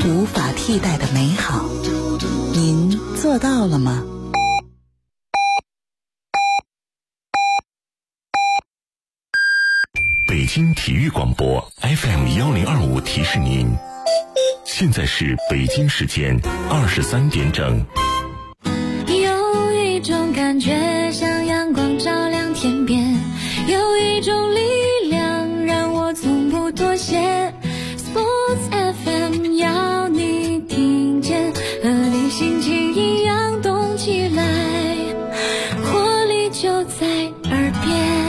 无法替代的美好。您做到了吗？ 北京体育广播 FM1025提示您，现在是北京时间23点整。 有一种感觉像阳光照亮天边，有一种力量让我从不妥协。 Sports FM 要你听见，和你心情一样动起来，活力就在耳边。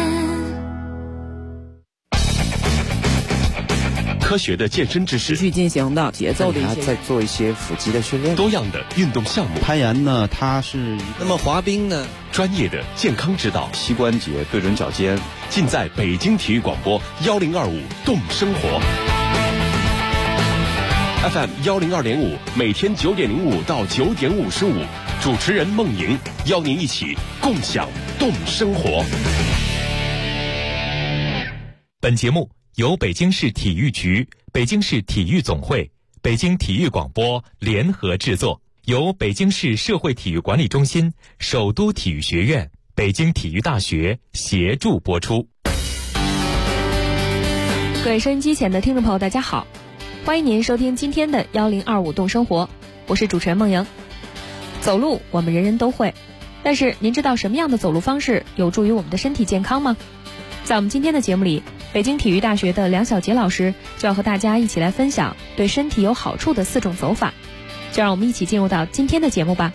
科学的健身知识， 持续进行的节奏的一些， 在做一些腹肌的训练， 多样的运动项目。 攀岩呢，它是那么滑冰呢， 专业的健康指导， 膝关节对准脚尖， 尽在北京体育广播1025动生活 FM 102.5，每天9点05到9点55，主持人孟莹邀您一起共享动生活。 本节目由北京市体育局、北京市体育总会、北京体育广播联合制作，由北京市社会体育管理中心、首都体育学院、北京体育大学协助播出。 各位收音机前的听众朋友，大家好，欢迎您收听今天的1025动生活，我是主持人孟莹。走路我们人人都会，但是您知道什么样的走路方式有助于我们的身体健康吗？在我们今天的节目里，北京体育大学的梁小杰老师就要和大家一起来分享对身体有好处的4种走法，就让我们一起进入到今天的节目吧。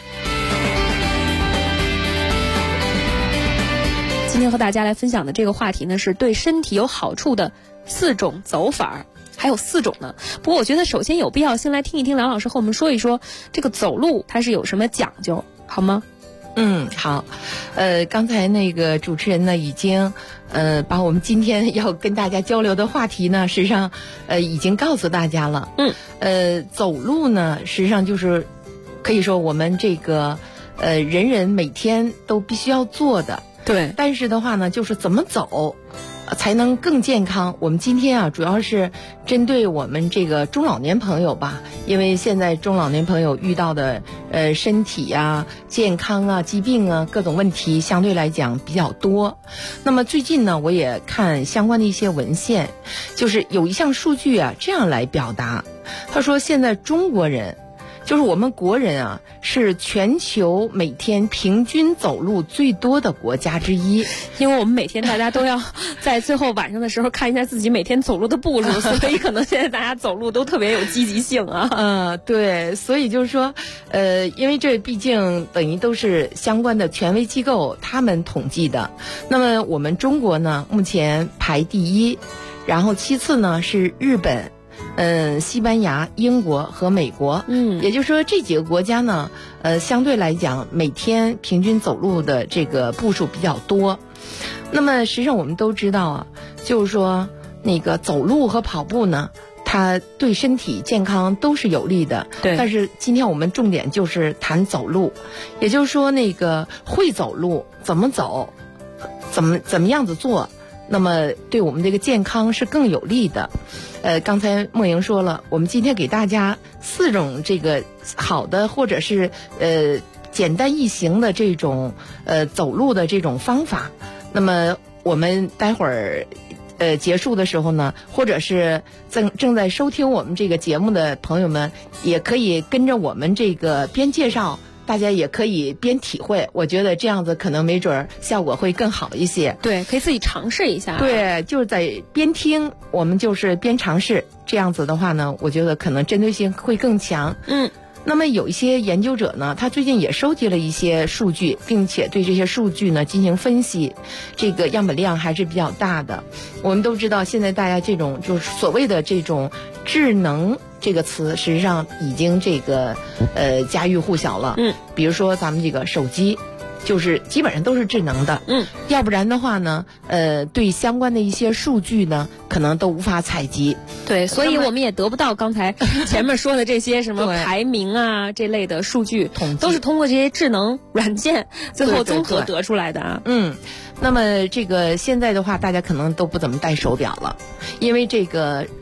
今天和大家来分享的这个话题呢，是对身体有好处的4种走法，还有4种呢。不过我觉得首先有必要先来听一听梁老师和我们说一说这个走路它是有什么讲究，好吗？ 好，刚才那个主持人呢已经把我们今天要跟大家交流的话题呢，实际上已经告诉大家了。走路呢，实际上就是可以说我们这个人人每天都必须要做的。 对， 但是的话呢，就是怎么走才能更健康。我们今天啊，主要是针对我们这个中老年朋友吧，因为现在中老年朋友遇到的身体啊、健康啊、疾病啊各种问题相对来讲比较多。那么最近呢，我也看相关的一些文献，就是有一项数据啊这样来表达，他说现在中国人，就是我们国人啊，是全球每天平均走路最多的国家之一。 因为我们每天大家都要在最后晚上的时候看一下自己每天走路的步数，所以可能现在大家走路都特别有积极性啊。 对，所以就是说，因为这毕竟等于都是相关的权威机构他们统计的。那么我们中国呢，目前排第1，然后其次呢是日本。西班牙、英国和美国，也就是说这几个国家呢，相对来讲每天平均走路的这个步数比较多。那么实际上我们都知道啊，就是说那个走路和跑步呢，它对身体健康都是有利的。 对。 但是今天我们重点就是谈走路，也就是说那个会走路怎么走，怎么样子做，那么对我们这个健康是更有利的。刚才孟莹说了，我们今天给大家4种这个好的或者是简单易行的这种走路的这种方法。那么我们待会儿结束的时候呢，或者是正在收听我们这个节目的朋友们，也可以跟着我们这个边介绍，大家也可以边体会，我觉得这样子可能没准效果会更好一些。 对，可以自己尝试一下。 对，就是在边听，我们就是边尝试，这样子的话呢，我觉得可能针对性会更强。那么有一些研究者呢，他最近也收集了一些数据，并且对这些数据呢进行分析，这个样本量还是比较大的。我们都知道，现在大家这种就是所谓的这种智能这个词，实际上已经这个家喻户晓了。比如说咱们这个手机，就是基本上都是智能的。要不然的话呢，对相关的一些数据呢，可能都无法采集。 对，所以我们也得不到刚才前面说的这些什么排名啊这类的数据，都是通过这些智能软件最后综合得出来的啊。 那么这个现在的话，大家可能都不怎么戴手表了，因为这个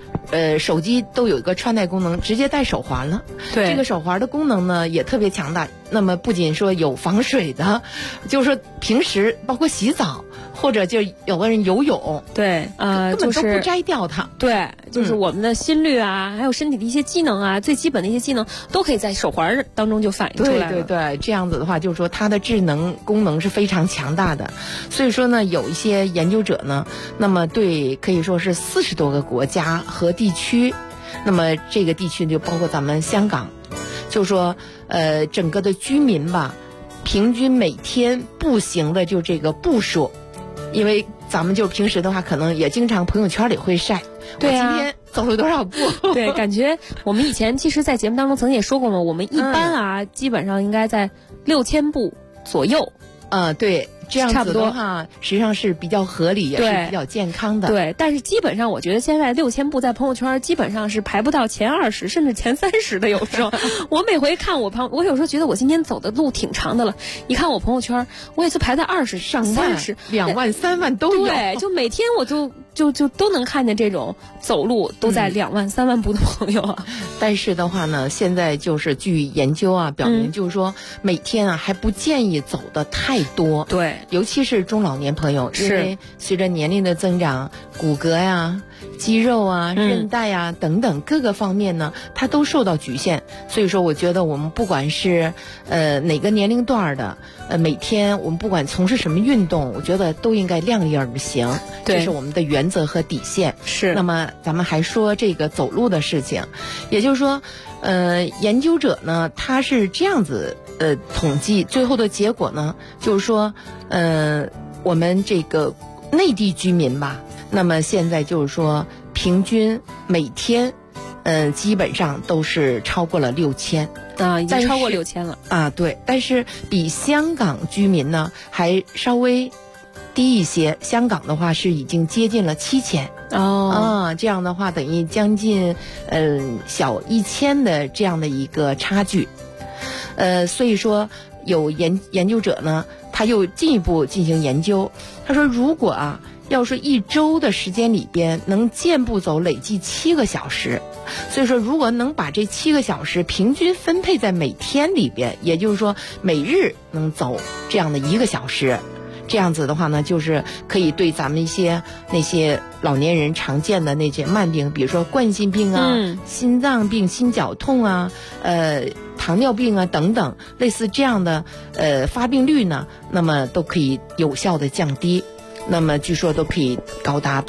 手机都有一个穿戴功能，直接戴手环了。 对， 这个手环的功能呢也特别强大。那么不仅说有防水的，就是说平时包括洗澡或者就有的人游泳， 对， 根本都不摘掉它。 对，就是我们的心率啊，还有身体的一些机能啊，最基本的一些机能都可以在手环当中就反映出来了。 对对对，这样子的话，就是说它的智能功能是非常强大的。所以说呢，有一些研究者呢，那么对可以说是40多个国家和地区，那么这个地区就包括咱们香港，就是说整个的居民吧，平均每天步行的就这个步数，因为咱们就平时的话，可能也经常朋友圈里会晒， 对啊， 我今天走了多少步？ 对，感觉我们以前其实，在节目当中曾经也说过嘛，我们一般啊，基本上应该在6000步左右。 对。这样子的话，实际上是比较合理，也是比较健康的。 对，但是基本上我觉得现在6000步在朋友圈基本上是排不到前20，甚至前30的。有时候我每回看我有时候觉得我今天走的路挺长的了，一看我朋友圈，我也是排在20上30、 2万、3万都有。 对，就每天我就都能看见这种走路都在2万、3万步的朋友啊。 但是的话呢，现在就是据研究啊表明，就是说每天啊还不建议走的太多。 对。 尤其是中老年朋友，因为随着年龄的增长，骨骼呀、肌肉啊、韧带啊等等各个方面呢，它都受到局限。所以说，我觉得我们不管是哪个年龄段的，每天我们不管从事什么运动，我觉得都应该量力而行，这是我们的原则和底线。 是。 那么咱们还说这个走路的事情，也就是说，研究者呢，他是这样子。统计最后的结果呢，就是说，我们这个内地居民吧，那么现在就是说，平均每天，基本上都是超过了6000 啊，已经超过6000了啊。对，但是比香港居民呢还稍微低一些，香港的话是已经接近了7000。这样的话等于将近小1000的这样的一个差距。所以说有研究者呢，他又进一步进行研究。他说，如果啊，要说1周的时间里边能健步走累计7个小时，所以说如果能把这7个小时平均分配在每天里边，也就是说每日能走这样的1个小时，这样子的话呢，就是可以对咱们那些老年人常见的那些慢病，比如说冠心病啊、心脏病、心绞痛啊、糖尿病啊等等，类似这样的发病率呢，那么都可以有效的降低，那么据说都可以高达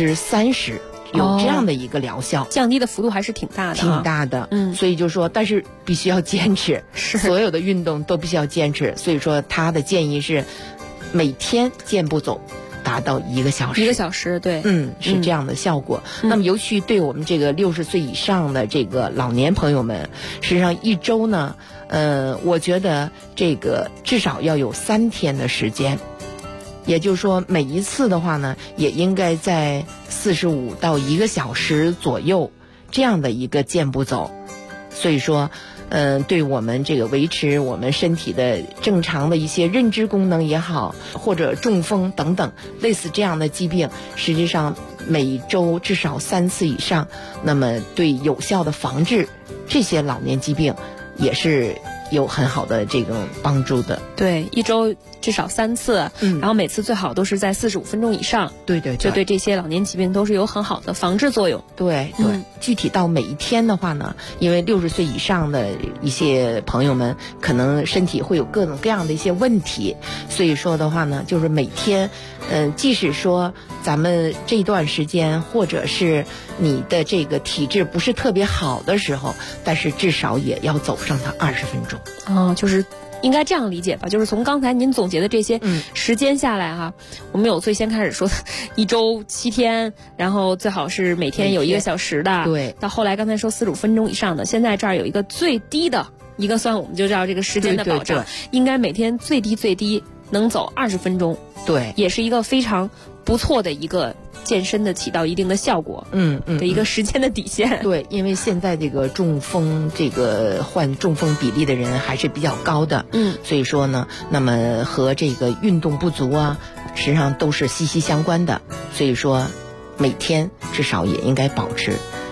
30%，有这样的一个疗效， 降低的幅度还是挺大的， 挺大的。所以就说，但是必须要坚持，所有的运动都必须要坚持。所以说，他的建议是每天健步走达到1个小时，1 个小时，对， 是这样的效果。那么尤其对我们这个60岁以上的这个老年朋友们，实际上1周呢，我觉得这个至少要有3天的时间，也就是说每一次的话呢，也应该在45到1个小时左右这样的一个健步走。所以说对我们这个维持我们身体的正常的一些认知功能也好，或者中风等等类似这样的疾病，实际上每周至少3次以上，那么对有效的防治这些老年疾病也是有很好的这种帮助的。 对，1周至少3次，然后每次最好都是在45分钟以上。 对对对， 就对这些老年疾病都是有很好的防治作用。 对对，具体到每一天的话呢，因为60岁以上的一些朋友们可能身体会有各种各样的一些问题，所以说的话呢，就是每天，即使说咱们这段时间或者是你的这个体质不是特别好的时候，但是至少也要走上它20分钟。 就是应该这样理解吧，就是从刚才您总结的这些时间下来哈，我们有最先开始说的1周7天，然后最好是每天有1个小时的， 对， 到后来刚才说45分钟以上的，现在这儿有一个最低的一个算，我们就知道这个时间的保障，应该每天最低能走20分钟， 对， 也是一个非常不错的一个健身的起到一定的效果，的一个时间的底线。 对，因为现在这个中风，这个患中风比例的人还是比较高的，所以说呢，那么和这个运动不足啊，实际上都是息息相关的。所以说，每天至少也应该保持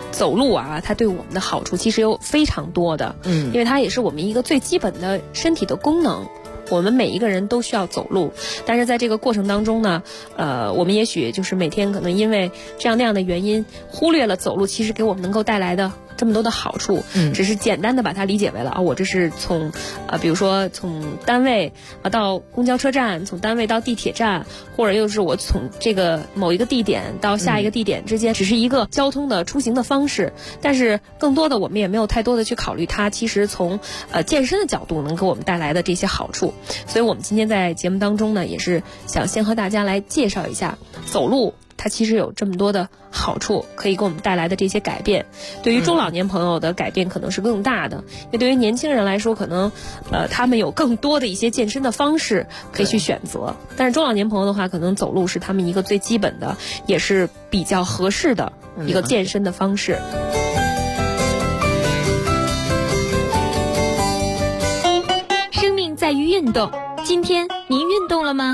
走路啊，它对我们的好处其实有非常多的，因为它也是我们一个最基本的身体的功能。我们每一个人都需要走路，但是在这个过程当中呢，我们也许就是每天可能因为这样那样的原因，忽略了走路其实给我们能够带来的这么多的好处，只是简单的把它理解为了我这是从比如说从单位到公交车站，从单位到地铁站，或者又是我从这个某一个地点到下一个地点之间，只是一个交通的出行的方式。但是更多的我们也没有太多的去考虑它其实从健身的角度能给我们带来的这些好处。所以我们今天在节目当中呢，也是想先和大家来介绍一下走路它其实有这么多的好处，可以给我们带来的这些改变。对于中老年朋友的改变可能是更大的，因为对于年轻人来说，可能他们有更多的一些健身的方式可以去选择。但是中老年朋友的话，可能走路是他们一个最基本的，也是比较合适的一个健身的方式。 生命在于运动，今天您运动了吗？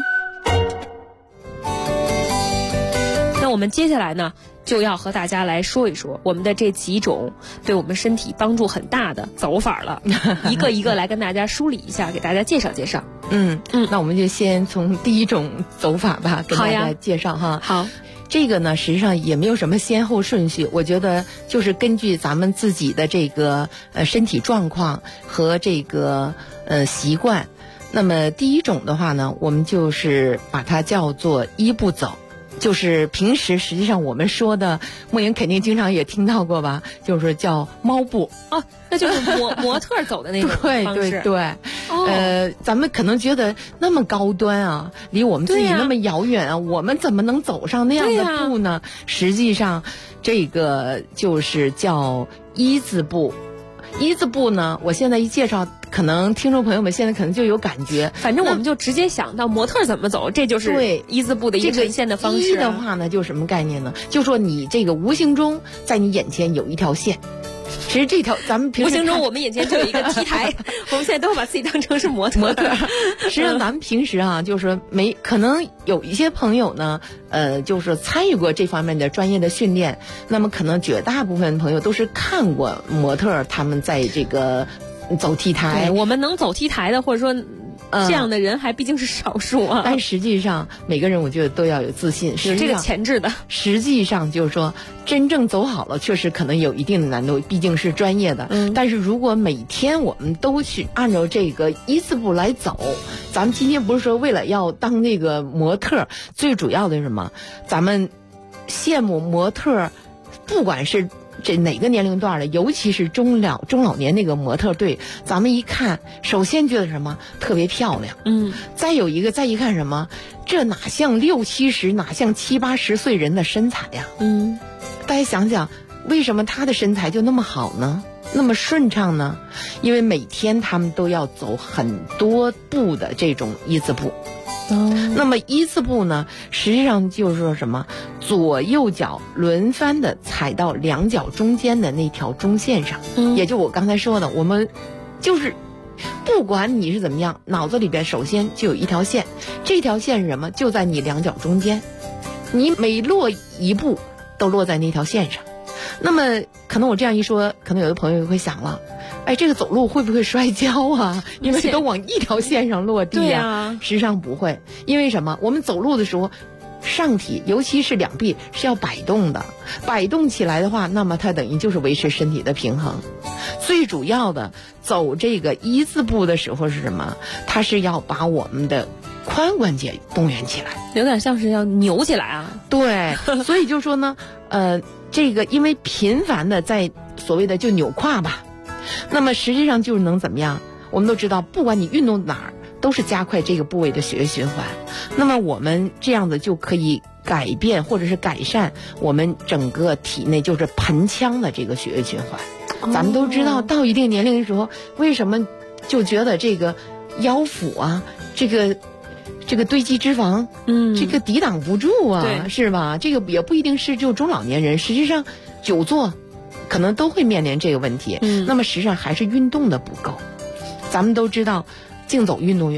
那我们接下来呢，就要和大家来说一说我们的这几种对我们身体帮助很大的走法了，一个一个来跟大家梳理一下，给大家介绍介绍。 那我们就先从第一种走法吧，跟大家介绍哈。 好， 这个呢，实际上也没有什么先后顺序，我觉得就是根据咱们自己的这个身体状况和这个习惯。那么第一种的话呢，我们就是把它叫做一步走。就是平时实际上我们说的，莫言肯定经常也听到过吧，就是叫猫步那就是模特走的那种方式。 对，咱们可能觉得那么高端啊，离我们自己那么遥远啊，我们怎么能走上那样的步呢？实际上这个就是叫一字步。一字步呢，我现在一介绍，可能听众朋友们现在可能就有感觉， 反正我们就直接想到模特怎么走，这就是对一字步的一个呈现的方式。 一的话呢，就是什么概念呢？就说你这个无形中在你眼前有一条线。其实这条咱们平时无形中我们眼前就有一个 T 台，我们现在都把自己当成是模特。 实际上咱们平时啊，就是可能有一些朋友呢，就是参与过这方面的专业的训练，那么可能绝大部分朋友都是看过模特他们在这个走 T 台。 我们能走 T 台的，或者说这样的人还毕竟是少数啊。 但实际上每个人我觉得都要有自信， 有这个潜质的。 实际上就是说真正走好了，确实可能有一定的难度，毕竟是专业的。但是如果每天我们都去按照这个一字步来走，咱们今天不是说为了要当那个模特，最主要的是什么？咱们羡慕模特，不管是这哪个年龄段的，尤其是中老年那个模特队，咱们一看，首先觉得什么特别漂亮，再一看什么，这哪像60、70，哪像70、80岁人的身材呀？大家想想，为什么他的身材就那么好呢？那么顺畅呢？因为每天他们都要走很多步的这种一字步。那么一字步呢，实际上就是说什么，左右脚轮番的踩到两脚中间的那条中线上，也就我刚才说的，我们就是不管你是怎么样，脑子里边首先就有一条线，这条线是什么？就在你两脚中间，你每落一步都落在那条线上。那么可能我这样一说，可能有的朋友会想了，这个走路会不会摔跤啊？因为都往一条线上落地啊。实际上不会，因为什么？我们走路的时候，上体尤其是两臂是要摆动的，摆动起来的话，那么它等于就是维持身体的平衡。最主要的，走这个一字步的时候是什么？它是要把我们的髋关节动员起来， 有点像是要扭起来啊。 对，所以就说呢，这个因为频繁的在所谓的就扭胯吧，那么实际上就是能怎么样？我们都知道，不管你运动哪儿，都是加快这个部位的血液循环。那么我们这样子就可以改变或者是改善我们整个体内就是盆腔的这个血液循环。咱们都知道，到一定年龄的时候，为什么就觉得这个腰腹啊，这个堆积脂肪，这个抵挡不住啊，是吧？这个也不一定是就中老年人，实际上久坐可能都会面临这个问题。那么实际上还是运动的不够。咱们都知道，竞走运动员他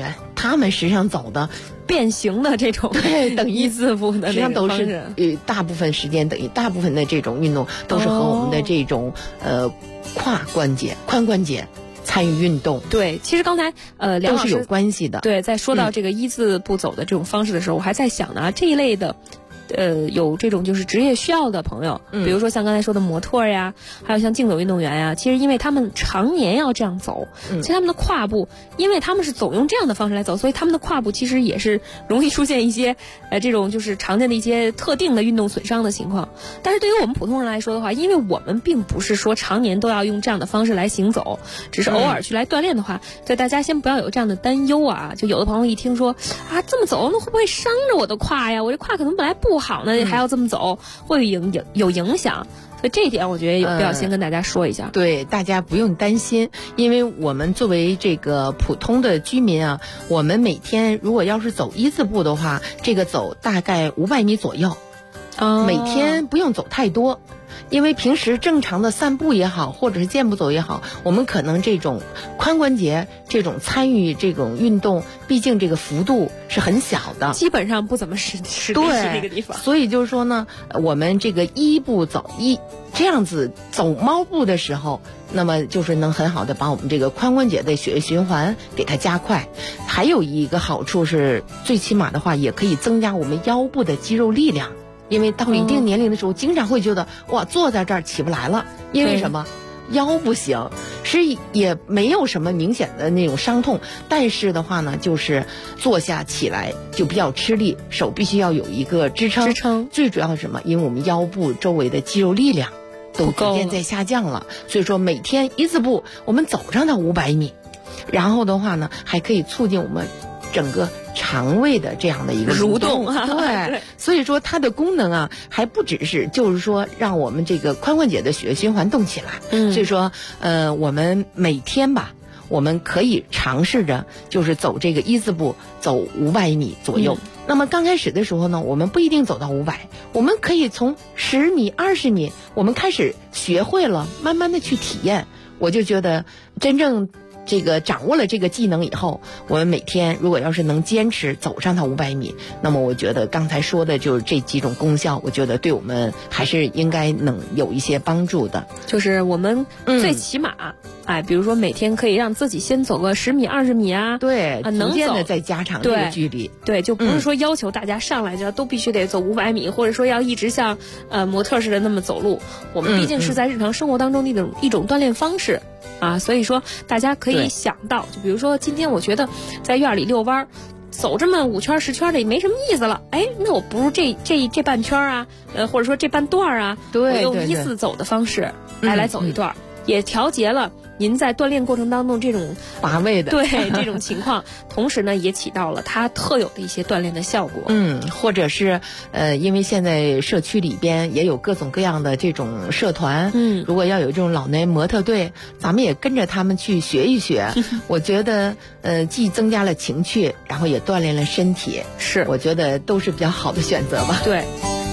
他们实际上走的变形的这种对等一字步的， 实际上都是大部分时间等于大部分的这种运动都是和我们的这种胯关节、髋关节参与运动。 对，其实刚才梁老师都是有关系的。 对，在说到这个一字步走的这种方式的时候，我还在想呢，这一类的。有这种就是职业需要的朋友，比如说像刚才说的模特呀，还有像竞走运动员呀，其实因为他们常年要这样走，其实他们的胯部，因为他们是总用这样的方式来走，所以他们的胯部其实也是容易出现一些这种就是常见的一些特定的运动损伤的情况。但是对于我们普通人来说的话，因为我们并不是说常年都要用这样的方式来行走，只是偶尔去来锻炼的话，所以大家先不要有这样的担忧啊。就有的朋友一听说啊这么走，那会不会伤着我的胯呀？我这胯可能本来不好呢，还要这么走，会有影响。所以这一点我觉得有必要先跟大家说一下。 对，大家不用担心，因为我们作为这个普通的居民啊，我们每天如果要是走一字步的话，这个走大概500米左右，每天不用走太多。因为平时正常的散步也好，或者是健步走也好，我们可能这种髋关节这种参与这种运动，毕竟这个幅度是很小的， 基本上不怎么使这个地方。 所以就是说呢，我们这个一步走这样子走猫步的时候，那么就是能很好的把我们这个髋关节的血液循环给它加快。还有一个好处是，最起码的话也可以增加我们腰部的肌肉力量。因为到了一定年龄的时候，经常会觉得哇，坐在这儿起不来了，因为什么？腰不行，是也没有什么明显的那种伤痛，但是的话呢，就是坐下起来就比较吃力，手必须要有一个支撑。最主要是什么？因为我们腰部周围的肌肉力量都逐渐在下降了，所以说每天一字步，我们走上到500米，然后的话呢，还可以促进我们整个肠胃的这样的一个蠕动啊， 对，所以说它的功能啊，还不只是就是说让我们这个髋关节的血液循环动起来，所以说我们每天吧，我们可以尝试着就是走这个一字步，走500米左右。那么刚开始的时候呢，我们不一定走到500，我们可以从10米、20米，我们开始学会了，慢慢的去体验。我就觉得真正这个掌握了这个技能以后，我们每天如果要是能坚持走上它500米，那么我觉得刚才说的就是这几种功效，我觉得对我们还是应该能有一些帮助的。 就是我们最起码，比如说每天可以让自己先走个10米、20米啊， 对， 能逐渐的再加长这个距离。 对，就不是说要求大家上来就都必须得走500米，或者说要一直像模特似的那么走路。我们毕竟是在日常生活当中的一种锻炼方式。所以说大家可以想到，就比如说今天我觉得在院里遛弯，走这么5圈10圈的也没什么意思了，那我不如这半圈啊，或者说这半段啊，我用一字走的方式来走一段，也调节了您在锻炼过程当中这种乏味的这种情况，同时呢也起到了它特有的一些锻炼的效果。 或者是因为现在社区里边也有各种各样的这种社团，如果要有这种老年模特队，咱们也跟着他们去学一学。我觉得既增加了情趣，然后也锻炼了身体， 是我觉得都是比较好的选择吧。 对。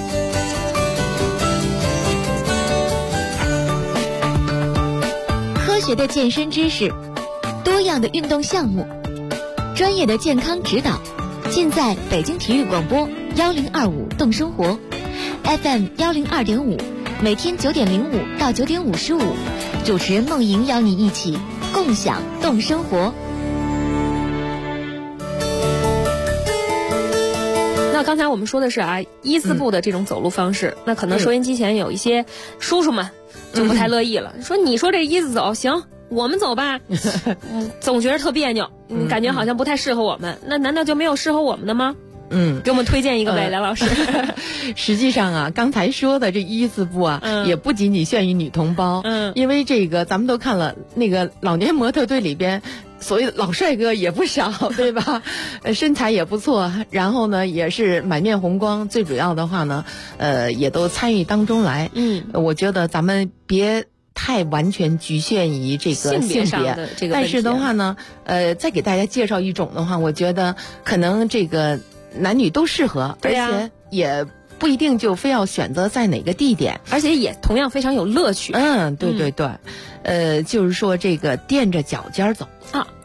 科学的健身知识，多样的运动项目，专业的健康指导，尽在北京体育广播1025动生活 FM 102.5，每天9点05到9点55，主持人梦莹邀你一起共享动生活。 那刚才我们说的是一字步的这种走路方式，那可能收音机前有一些叔叔们就不太乐意了，你说这一字走行，我们走吧，总觉得特别扭，感觉好像不太适合我们，那难道就没有适合我们的吗？给我们推荐一个呗，梁老师。 实际上啊，刚才说的这一字步啊，也不仅仅限于女同胞，因为这个咱们都看了那个老年模特队里边，所谓的老帅哥也不少，对吧？身材也不错，然后呢也是满面红光，最主要的话呢，也都参与当中来。我觉得咱们别太完全局限于这个性别上的这个问题， 但是的话呢，再给大家介绍一种的话，我觉得可能这个男女都适合，而且也不一定就非要选择在哪个地点， 而且也同样非常有乐趣。 对，就是说这个踮着脚尖走。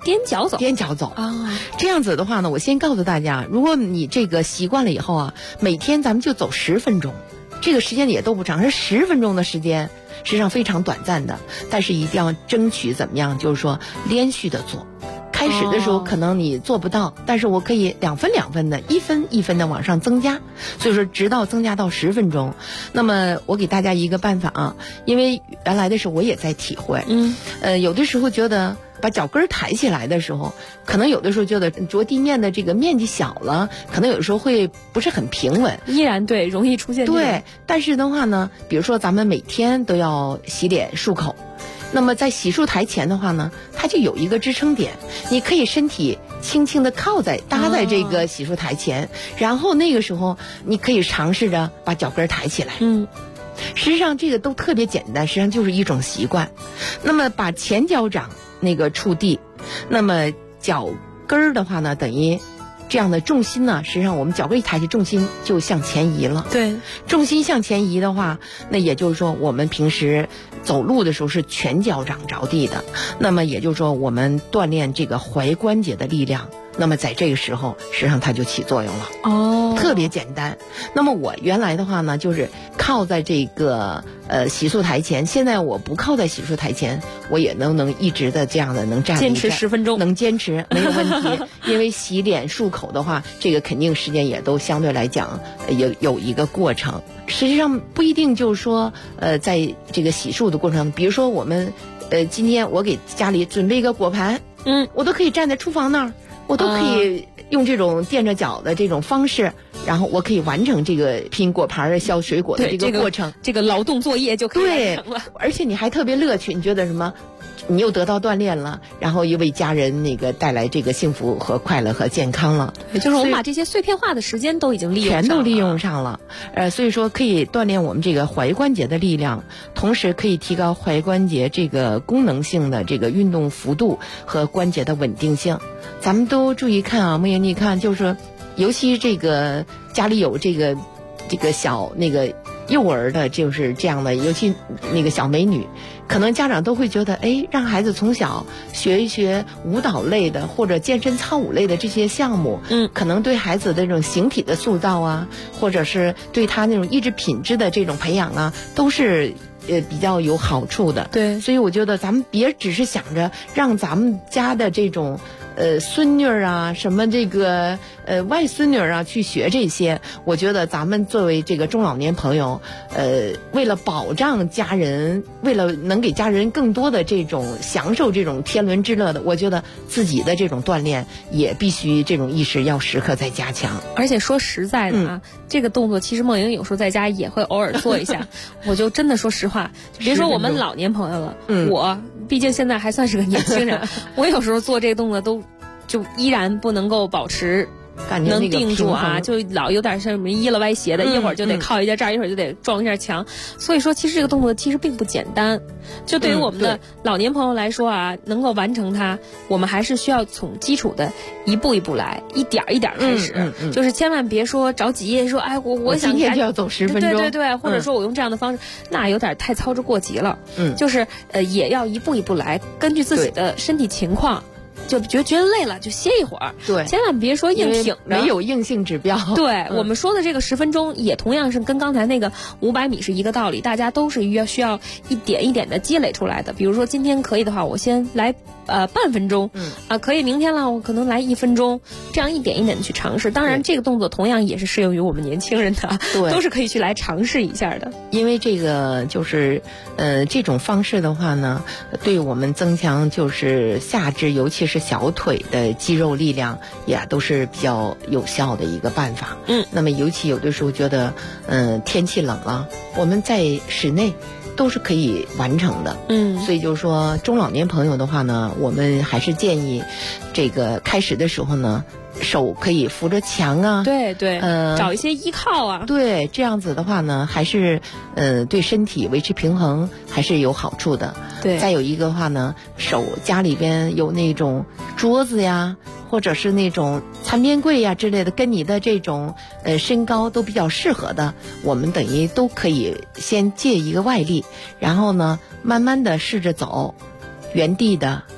踮脚走。 踮脚走啊， 这样子的话呢，我先告诉大家，如果你这个习惯了以后啊，每天咱们就走10分钟，这个时间也都不长，是10分钟的时间，实际上非常短暂的，但是一定要争取怎么样，就是说连续的做。开始的时候可能你做不到，但是我可以2分2分的，1分1分的往上增加，所以说直到增加到10分钟。那么我给大家一个办法啊，因为原来的时候我也在体会，有的时候觉得把脚跟抬起来的时候，可能有的时候觉得着地面的这个面积小了，可能有时候会不是很平稳， 依然对，容易出现这种。 对，但是的话呢，比如说咱们每天都要洗脸漱口。那么在洗漱台前的话呢，它就有一个支撑点，你可以身体轻轻的搭在这个洗漱台前，然后那个时候你可以尝试着把脚跟抬起来。实际上这个都特别简单，实际上就是一种习惯。那么把前脚掌那个触地，那么脚跟儿的话呢，等于这样的重心呢，实际上我们脚跟一抬起，重心就向前移了。 对， 重心向前移的话，那也就是说我们平时走路的时候是全脚掌着地的，那么也就是说我们锻炼这个踝关节的力量，那么在这个时候实际上它就起作用了。特别简单。那么我原来的话呢，就是靠在这个洗漱台前，现在我不靠在洗漱台前，我也能一直的这样的能站坚持10分钟， 能坚持没有问题。因为洗脸漱口的话，这个肯定时间也都相对来讲有一个过程。实际上不一定就是说在这个洗漱的过程，比如说我们今天我给家里准备一个果盘，我都可以站在厨房那儿，我都可以用这种垫着脚的这种方式，然后我可以完成这个拼果盘削水果的这个过程， 这个劳动作业就可以完成了。 而且你还特别乐趣，你觉得什么？你又得到锻炼了，然后又为家人那个带来这个幸福和快乐和健康了。 也就是我们把这些碎片化的时间都已经利用上了， 全都利用上了。所以说可以锻炼我们这个踝关节的力量，同时可以提高踝关节这个功能性的这个运动幅度和关节的稳定性。咱们都注意看啊，梦莹，你看，就是尤其这个家里有这个小那个幼儿的，就是这样的，尤其那个小美女。可能家长都会觉得，让孩子从小学一学舞蹈类的或者健身操舞类的这些项目，可能对孩子的这种形体的塑造啊，或者是对他那种意志品质的这种培养啊，都是比较有好处的。 对， 所以我觉得咱们别只是想着让咱们家的这种孙女儿啊，什么这个外孙女儿啊去学这些。我觉得咱们作为这个中老年朋友，为了保障家人，为了能给家人更多的这种享受这种天伦之乐的，我觉得自己的这种锻炼也必须这种意识要时刻在加强。 而且说实在的啊，这个动作其实梦莹有时候在家也会偶尔做一下。我就真的说实话，别说我们老年朋友了，我毕竟现在还算是个年轻人，我有时候做这个动作就依然不能够保持能定住啊，就老有点像什么依了歪斜的，一会儿就得靠一下这儿，一会儿就得撞一下墙。所以说其实这个动作其实并不简单，就对于我们的老年朋友来说啊，能够完成它，我们还是需要从基础的一步一步来，一点一点开始，就是千万别说着急说我想今天就要走10分钟， 对，或者说我用这样的方式，那有点太操之过急了。就是也要一步一步来，根据自己的身体情况。就觉得累了就歇一会儿， 对， 千万别说硬挺着， 没有硬性指标。 对，我们说的这个10分钟也同样是跟刚才那个500米是一个道理，大家都是需要一点一点的积累出来的。比如说今天可以的话，我先来半分钟，可以明天了，我可能来1分钟，这样一点一点的去尝试。当然，这个动作同样也是适用于我们年轻人的， 对， 都是可以去来尝试一下的。 因为这个就是这种方式的话呢，对我们增强就是下肢，尤其是小腿的肌肉力量也都是比较有效的一个办法。那么尤其有的时候觉得天气冷了，我们在室内都是可以完成的。所以就是说中老年朋友的话呢，我们还是建议这个开始的时候呢，手可以扶着墙啊， 对，找一些依靠啊， 对，这样子的话呢，还是对身体维持平衡还是有好处的。 对， 再有一个的话呢，手家里边有那种桌子呀，或者是那种餐边柜呀之类的，跟你的这种身高都比较适合的，我们等于都可以先借一个外力，然后呢，慢慢的试着走，原地的，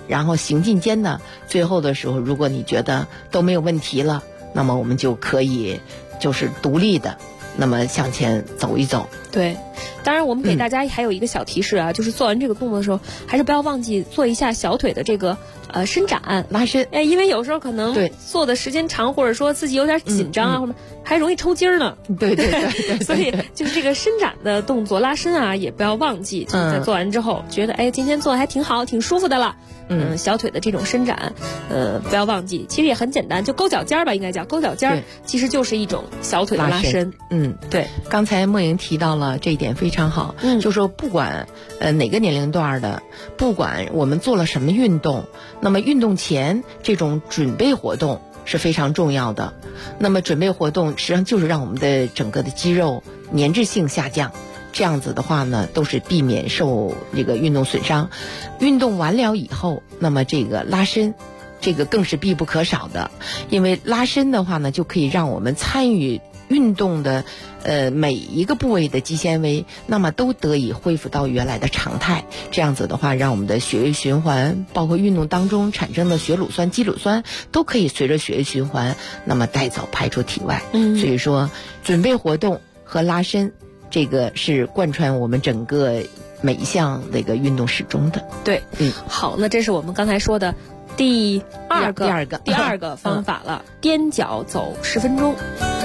然后行进间呢，最后的时候，如果你觉得都没有问题了，那么我们就可以就是独立的那么向前走一走。 对，当然我们给大家还有一个小提示啊，就是做完这个动作的时候，还是不要忘记做一下小腿的这个伸展拉伸。 因为有时候可能做的时间长，或者说自己有点紧张啊，或者还容易抽筋呢。 对， 所以就是这个伸展的动作拉伸啊，也不要忘记。就是在做完之后，觉得今天做的还挺好，挺舒服的了。小腿的这种伸展，不要忘记，其实也很简单，就勾脚尖儿吧，应该叫勾脚尖儿，其实就是一种小腿的拉伸。 对。刚才梦莹提到了这一点非常好，就说不管哪个年龄段的，不管我们做了什么运动，那么运动前这种准备活动是非常重要的。那么准备活动实际上就是让我们的整个的肌肉粘滞性下降。这样子的话呢，都是避免受这个运动损伤。运动完了以后，那么这个拉伸，这个更是必不可少的。因为拉伸的话呢，就可以让我们参与运动的每一个部位的肌纤维，那么都得以恢复到原来的常态。这样子的话，让我们的血液循环，包括运动当中产生的血乳酸、肌乳酸，都可以随着血液循环那么带走排出体外。所以说准备活动和拉伸，这个是贯穿我们整个每一项那个运动始终的。 对，好，那这是我们刚才说的第二个方法了，踮脚走10分钟。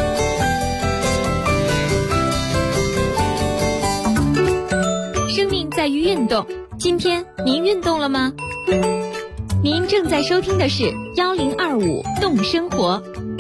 生命在于运动，今天您运动了吗？您正在收听的是1025动生活。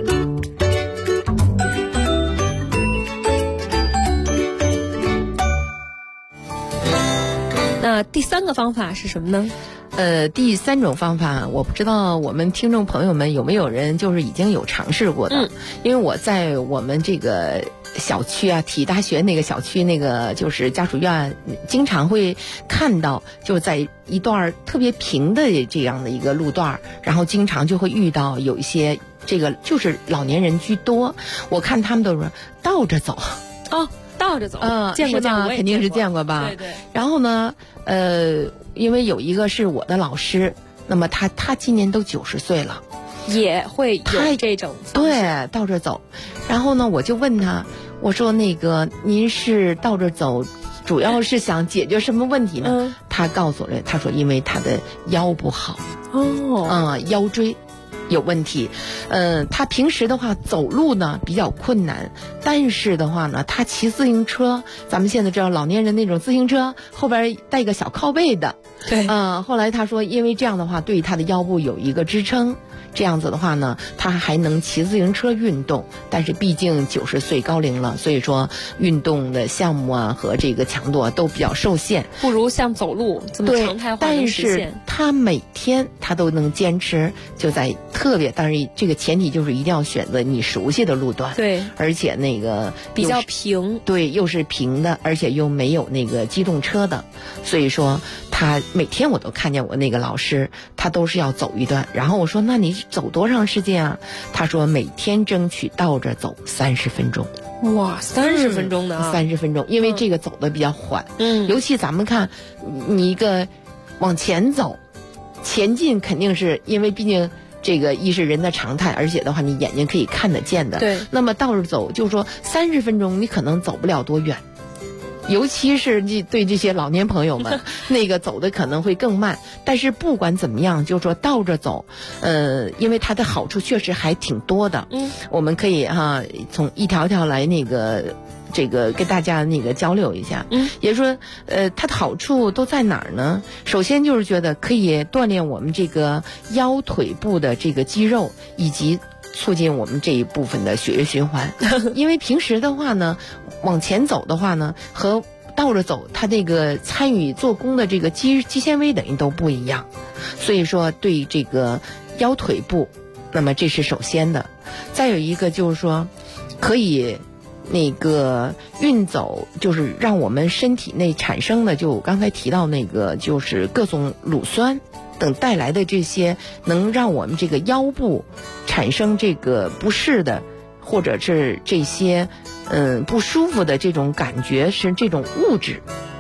那第3个方法是什么呢？ 第3种方法，我不知道我们听众朋友们有没有人就是已经有尝试过的。因为我在我们这个小区啊，体育大学那个小区那个就是家属院，经常会看到，就在一段特别平的这样的一个路段，然后经常就会遇到有一些这个就是老年人居多，我看他们都是倒着走。 倒着走，见过吧？肯定是见过吧？ 对。 然后呢，因为有一个是我的老师，那么他今年都90岁了， 也会有这种方式， 对，倒着走。然后呢，我就问他，我说那个您是倒着走，主要是想解决什么问题呢？他告诉我，他说因为他的腰不好，腰椎有问题。他平时的话走路呢比较困难，但是的话呢，他骑自行车，咱们现在知道老年人那种自行车后边带个小靠背的， 对， 后来他说因为这样的话对他的腰部有一个支撑，这样子的话呢，他还能骑自行车运动，但是毕竟90岁高龄了，所以说运动的项目啊和这个强度啊都比较受限， 不如像走路这么常态化的实现。 但是他每天他都能坚持，就在特别，当然这个前提就是一定要选择你熟悉的路段， 对， 而且那个比较平， 对，又是平的，而且又没有那个机动车的，所以说他每天我都看见我那个老师，他都是要走一段。然后我说那你走多长时间啊？他说每天争取倒着走30分钟。 哇，30分钟呢 ？30分钟，因为这个走的比较缓。尤其咱们看你一个往前走，前进肯定是因为毕竟这个一是人的常态，而且的话你眼睛可以看得见的。 对。 那么倒着走，就是说30分钟你可能走不了多远。尤其是对这些老年朋友们，那个走的可能会更慢。但是不管怎么样，就是说倒着走，因为它的好处确实还挺多的。我们可以从一条条来那个这个跟大家那个交流一下。也就是说，它的好处都在哪儿呢？首先就是觉得可以锻炼我们这个腰腿部的这个肌肉，以及促进我们这一部分的血液循环。因为平时的话呢，往前走的话呢，和倒着走，它这个参与做工的这个肌纤维等于都不一样，所以说对这个腰腿部，那么这是首先的。再有一个就是说，可以那个运走，就是让我们身体内产生的，就我刚才提到那个，就是各种乳酸等带来的这些，能让我们这个腰部产生这个不适的，或者是这些不舒服的这种感觉，是这种物质，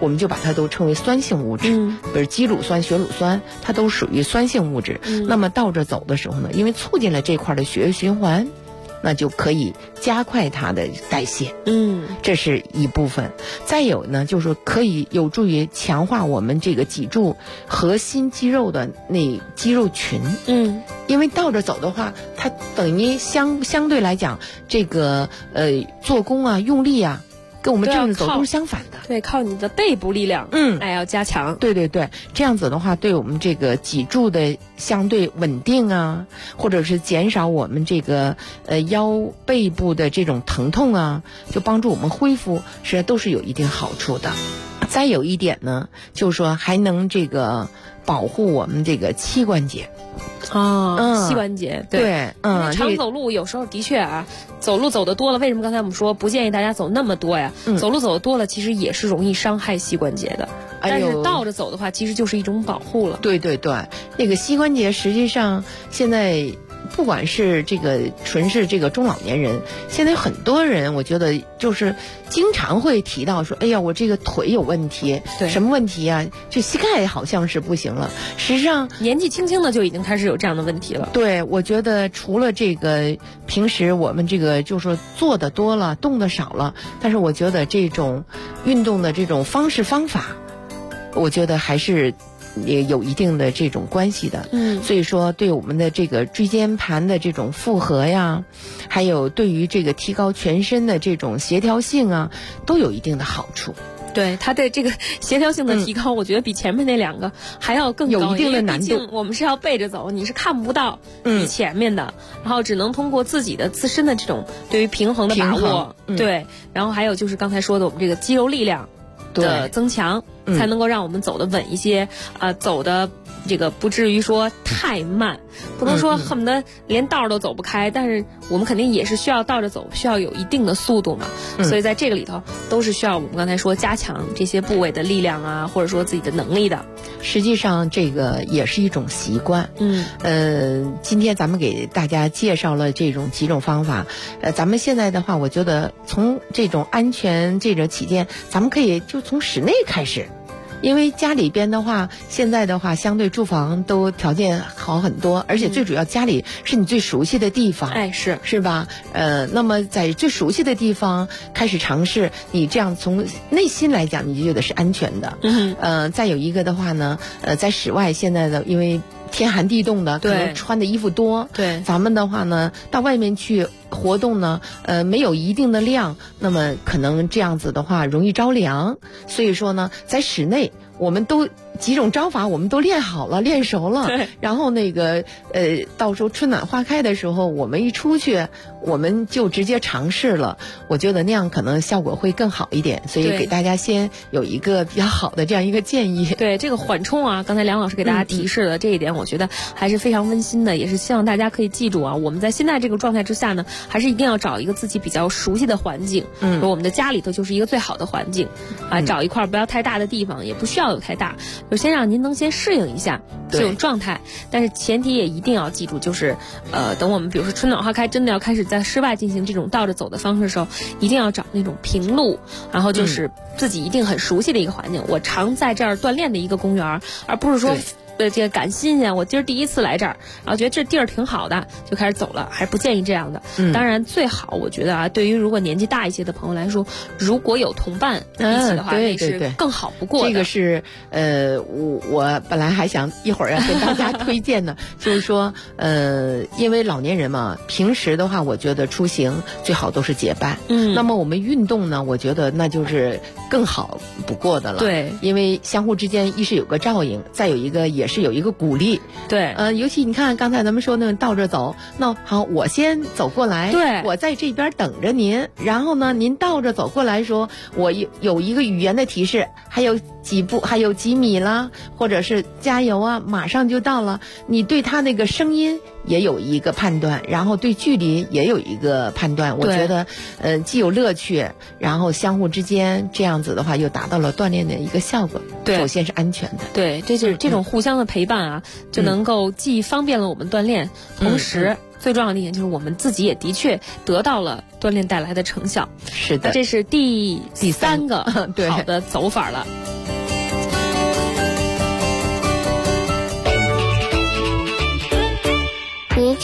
我们就把它都称为酸性物质，比如肌乳酸、血乳酸，它都属于酸性物质。那么倒着走的时候呢，因为促进了这块的血液循环，那就可以加快它的代谢。这是一部分。再有呢，就是说可以有助于强化我们这个脊柱核心肌肉的那肌肉群。因为倒着走的话，它等于相对来讲，这个做功啊、用力啊，跟我们正着走都是相反的。 对，靠你的背部力量，要加强。 对，这样子的话，对我们这个脊柱的相对稳定啊，或者是减少我们这个腰背部的这种疼痛啊，就帮助我们恢复，实际上都是有一定好处的。再有一点呢，就是说还能这个保护我们这个膝关节。 膝关节， 对， 常走路有时候的确啊，走路走得多了，为什么刚才我们说不建议大家走那么多呀？走路走得多了，其实也是容易伤害膝关节的。但是倒着走的话，其实就是一种保护了。 对，那个膝关节实际上现在不管是这个纯是这个中老年人，现在很多人我觉得就是经常会提到说，哎呀，我这个腿有问题，什么问题啊？这膝盖好像是不行了。实际上年纪轻轻的就已经开始有这样的问题了。 对，我觉得除了这个平时我们这个就是说做的多了，动的少了，但是我觉得这种运动的这种方式方法，我觉得还是也有一定的这种关系的。所以说对我们的这个椎间盘的这种负荷呀，还有对于这个提高全身的这种协调性啊，都有一定的好处。 对，它的这个协调性的提高，我觉得比前面那两个还要更高， 有一定的难度。 因为毕竟我们是要背着走，你是看不到你前面的，然后只能通过自己的自身的这种对于平衡的把握，对，然后还有就是刚才说的我们这个肌肉力量的增强，才能够让我们走得稳一些，走的这个不至于说太慢，不能说恨不得连道都走不开，但是我们肯定也是需要倒着走，需要有一定的速度嘛。所以在这个里头都是需要我们刚才说加强这些部位的力量啊，或者说自己的能力的。 实际上这个也是一种习惯。今天咱们给大家介绍了这种几种方法。咱们现在的话，我觉得从这种安全这个起见，咱们可以就从室内开始。因为家里边的话，现在的话相对住房都条件好很多，而且最主要家里是你最熟悉的地方，是吧？那么在最熟悉的地方开始尝试，你这样从内心来讲，你就觉得是安全的。再有一个的话呢，在室外现在的因为天寒地冻的，可能穿的衣服多，咱们的话呢，到外面去活动呢，没有一定的量，那么可能这样子的话容易着凉。所以说呢，在室内我们都几种招法我们都练好了，练熟了。然后那个到时候春暖花开的时候，我们一出去，我们就直接尝试了。我觉得那样可能效果会更好一点，所以给大家先有一个比较好的这样一个建议。 对，这个缓冲啊，刚才梁老师给大家提示的这一点，我觉得还是非常温馨的，也是希望大家可以记住啊，我们在现在这个状态之下呢，还是一定要找一个自己比较熟悉的环境。说我们的家里头就是一个最好的环境啊，找一块不要太大的地方，也不需要有太大，就先让您能先适应一下这种状态。但是前提也一定要记住，就是等我们比如说春暖花开，真的要开始在室外进行这种倒着走的方式的时候，一定要找那种平路，然后就是自己一定很熟悉的一个环境，我常在这儿锻炼的一个公园，而不是说这个赶新鲜，我今儿第一次来这儿，然后觉得这地儿挺好的，就开始走了，还是不建议这样的。当然最好我觉得啊，对于如果年纪大一些的朋友来说，如果有同伴一起的话，那是更好不过的。 这个是我本来还想一会儿要跟大家推荐的，就是说因为老年人嘛，平时的话，我觉得出行最好都是结伴。那么我们运动呢，我觉得那就是更好不过的了。对，因为相互之间一是有个照应，再有一个也是有一个鼓励。尤其你看刚才咱们说那种倒着走，那好，我先走过来，我在这边等着您，然后呢，您倒着走过来说，我有一个语言的提示，还有几步，还有几米啦，或者是加油啊，马上就到了。你对他那个声音也有一个判断，然后对距离也有一个判断。我觉得既有乐趣，然后相互之间这样子的话，又达到了锻炼的一个效果。首先是安全的。对， 这就是这种互相的陪伴啊，就能够既方便了我们锻炼，同时最重要的一点就是我们自己也的确得到了锻炼带来的成效。是的，这是第三个好的走法了。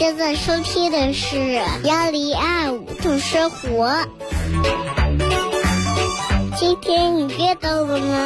正在收听的是1025度生活。今天你约到了吗？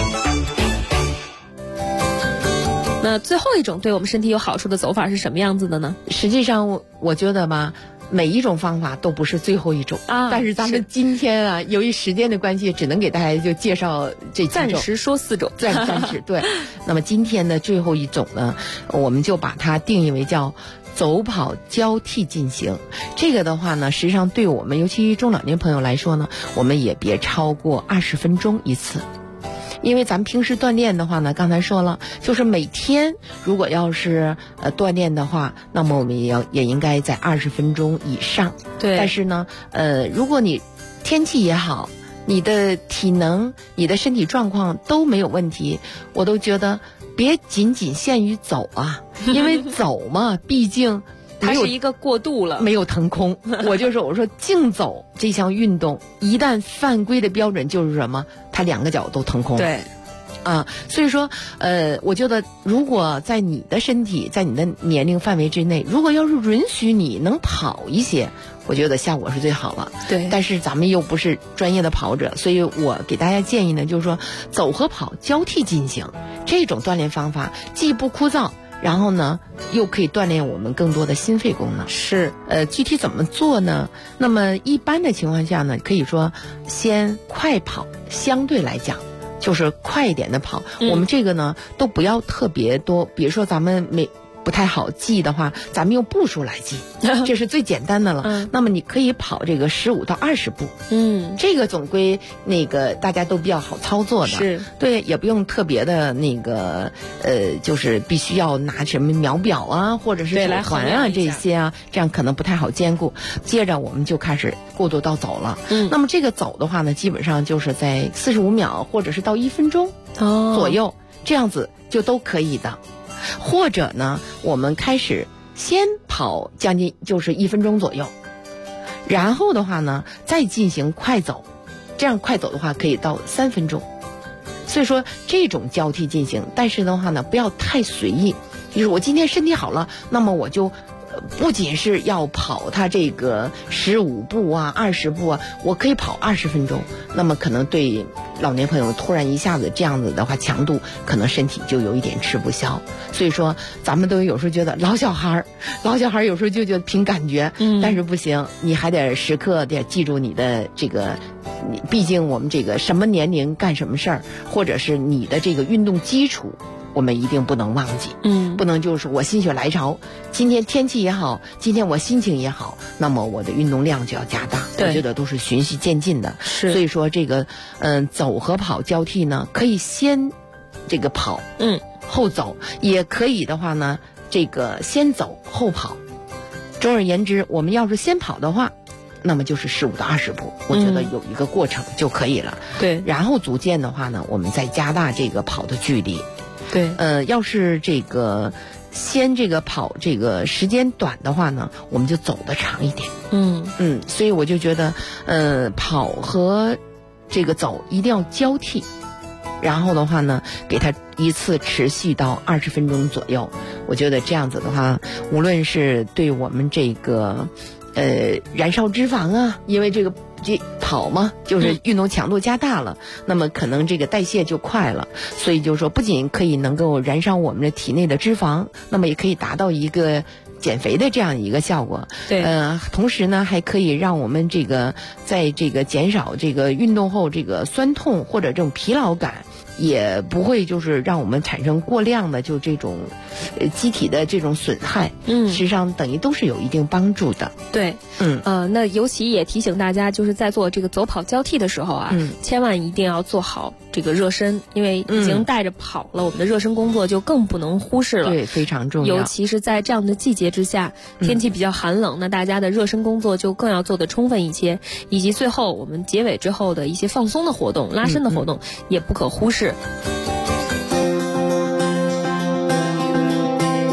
那最后一种对我们身体有好处的走法是什么样子的呢？ 实际上我觉得吧，每一种方法都不是最后一种啊。但是咱们今天啊，由于时间的关系，只能给大家就介绍这几种， 暂时说4种， 暂时对。那么今天的最后一种呢，我们就把它定义为叫走跑交替进行。这个的话呢，实际上对我们尤其中老年朋友来说呢，我们也别超过20分钟一次。因为咱们平时锻炼的话呢，刚才说了，就是每天如果要是锻炼的话，那么我们也应该在20分钟以上。 对。 但是呢，如果你天气也好，你的体能、你的身体状况都没有问题，我都觉得别仅仅限于走啊，因为走嘛，毕竟它是一个过渡了， 没有腾空。我说竞走这项运动一旦犯规的标准就是什么？它2个脚都腾空。 对。 所以说，我觉得如果在你的身体，在你的年龄范围之内，如果要是允许你能跑一些，我觉得效果是最好了。 对。 但是咱们又不是专业的跑者，所以我给大家建议呢，就是说走和跑交替进行，这种锻炼方法既不枯燥，然后呢又可以锻炼我们更多的心肺功能。 是。 具体怎么做呢？那么一般的情况下呢，可以说先快跑，相对来讲就是快一点的跑。我们这个呢都不要特别多，比如说咱们不太好记的话，咱们用步数来记，这是最简单的了。那么你可以跑这个15到20步，这个总归大家都比较好操作的。 是。 对，也不用特别的就是必须要拿什么秒表啊，或者是手环啊这些啊，这样可能不太好兼顾。接着我们就开始过渡到走了。那么这个走的话呢，基本上就是在45秒或者是到1分钟左右，这样子就都可以的。或者呢，我们开始先跑将近就是1分钟左右，然后的话呢再进行快走，这样快走的话可以到3分钟。所以说这种交替进行，但是的话呢不要太随意，就是我今天身体好了，那么我就不仅是要跑它这个15步啊20步啊，我可以跑20分钟，那么可能对老年朋友突然一下子这样子的话，强度可能身体就有一点吃不消。所以说咱们都有时候觉得老小孩有时候就觉得凭感觉，但是不行，你还得时刻得记住你的这个，毕竟我们这个什么年龄干什么事儿，或者是你的这个运动基础，我们一定不能忘记。不能就是我心血来潮，今天天气也好，今天我心情也好，那么我的运动量就要加大。我觉得都是循序渐进的。 是。 所以说这个走和跑交替呢，可以先这个跑，后走，也可以的话呢，这个先走后跑。总而言之，我们要是先跑的话，那么就是15到20步，我觉得有一个过程就可以了。 对。 然后逐渐的话呢，我们再加大这个跑的距离。 对。 要是这个先这个跑这个时间短的话呢，我们就走得长一点。所以我就觉得跑和这个走一定要交替，然后的话呢给它一次持续到20分钟左右。我觉得这样子的话，无论是对我们这个燃烧脂肪啊，因为这跑嘛，就是运动强度加大了，那么可能这个代谢就快了，所以就是说不仅可以能够燃烧我们的体内的脂肪，那么也可以达到一个减肥的这样一个效果。 对。 同时呢还可以让我们这个在这个减少这个运动后这个酸痛或者这种疲劳感，也不会就是让我们产生过量的就这种机体的这种损害。实际上等于都是有一定帮助的。 对。那尤其也提醒大家，就是在做这个走跑交替的时候啊，千万一定要做好这个热身，因为已经带着跑了，我们的热身工作就更不能忽视了。 对，非常重要。 尤其是在这样的季节之下，天气比较寒冷，那大家的热身工作就更要做得充分一些，以及最后我们结尾之后的一些放松的活动、拉伸的活动也不可忽视。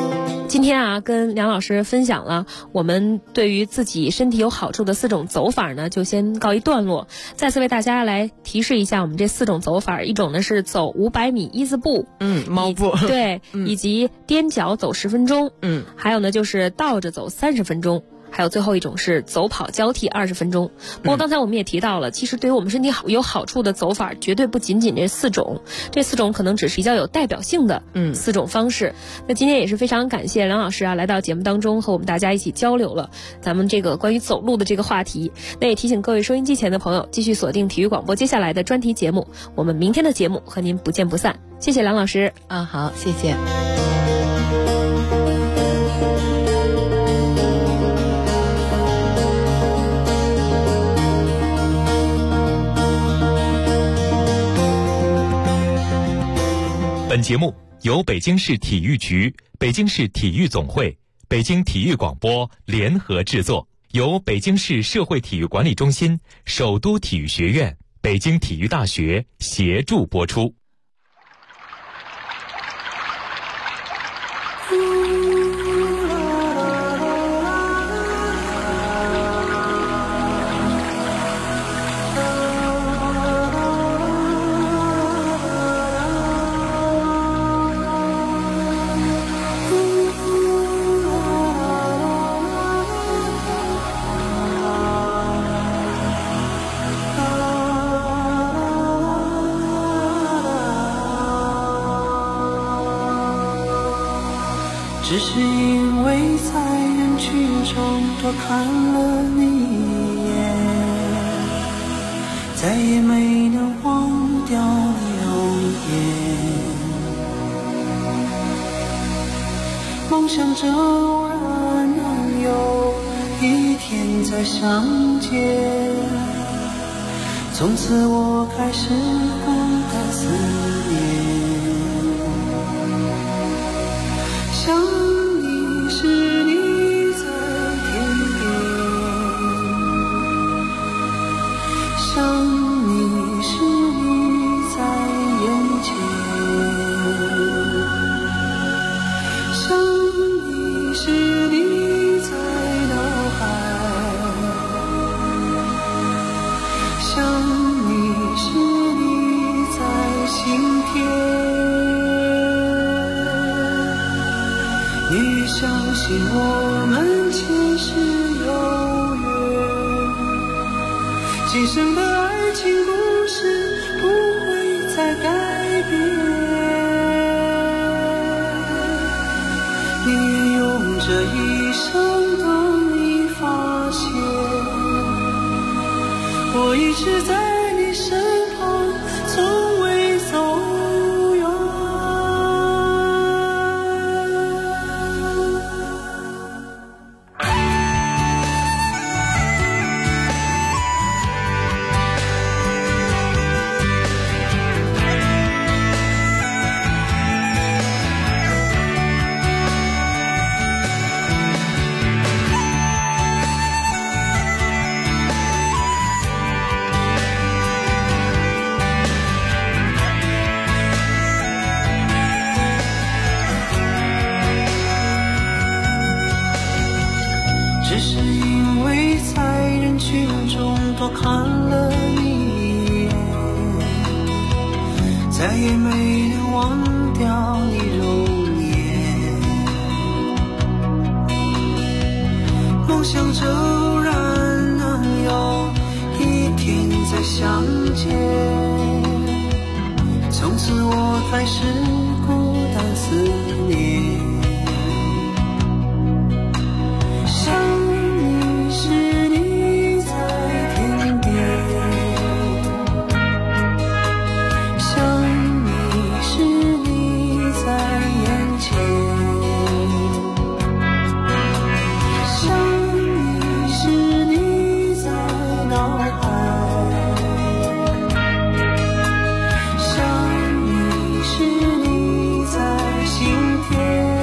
今天啊，跟梁老师分享了我们对于自己身体有好处的4种走法呢，就先告一段落。再次为大家来提示一下我们这4种走法，一种呢是走500米一字步， 猫步， 对，以及踮脚走10分钟，还有呢就是倒着走30分钟。还有最后一种是走跑交替20分钟。不过刚才我们也提到了，其实对于我们身体有好处的走法绝对不仅仅这4种，这4种可能只是比较有代表性的4种方式。那今天也是非常感谢梁老师啊来到节目当中和我们大家一起交流了咱们这个关于走路的这个话题。那也提醒各位收音机前的朋友继续锁定体育广播接下来的专题节目，我们明天的节目和您不见不散。谢谢梁老师。 好，谢谢。 本节目由北京市体育局、北京市体育总会、北京体育广播联合制作，由北京市社会体育管理中心、首都体育学院、北京体育大学协助播出。 只是因为在人群中多看了你一眼，再也没能忘掉你容颜。梦想着偶然能有一天再相见，从此我开始孤单思念。想你时你在天边，想你时你在眼前，想你时你在脑海，想你时你在心田。你相信我们前世有缘，今生的爱情故事不会再改变。你也用这一生等你发现，我一直在你身旁，从未走远。只是因为在人群中多看了你一眼，再也没能忘掉你容颜。梦想着偶然能有一天再相见，从此我开始孤单思念。想你时你在心田。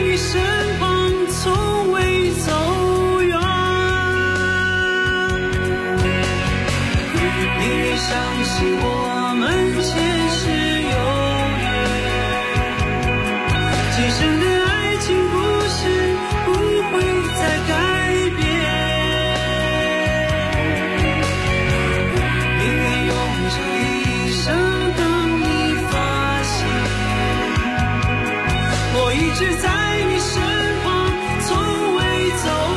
你身旁，从未走远。因为相信我们前世有缘，今生的爱情故事不会再改变。宁愿用这一生等你发现，我一直在你身旁，从未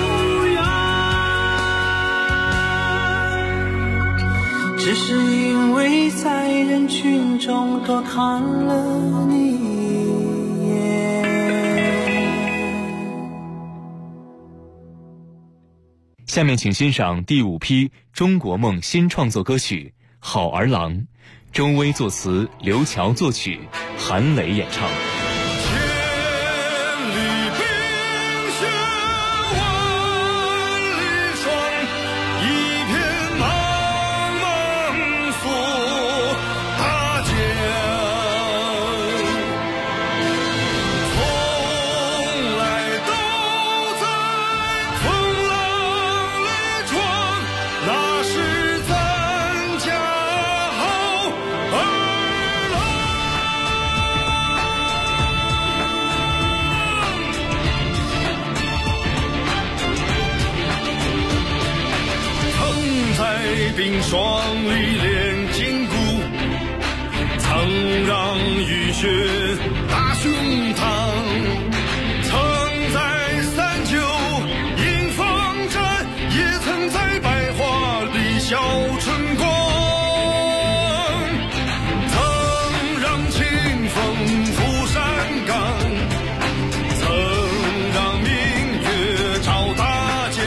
走远，只是因为在人群中多看了你一眼。 下面请欣赏第5批中国梦新创作歌曲《好儿郎》，周薇作词，刘乔作曲，韩磊演唱。 冰霜里练筋骨，曾让雨雪打胸膛，曾在三九迎风战，也曾在百花里笑春光，曾让清风拂山岗，曾让明月照大江，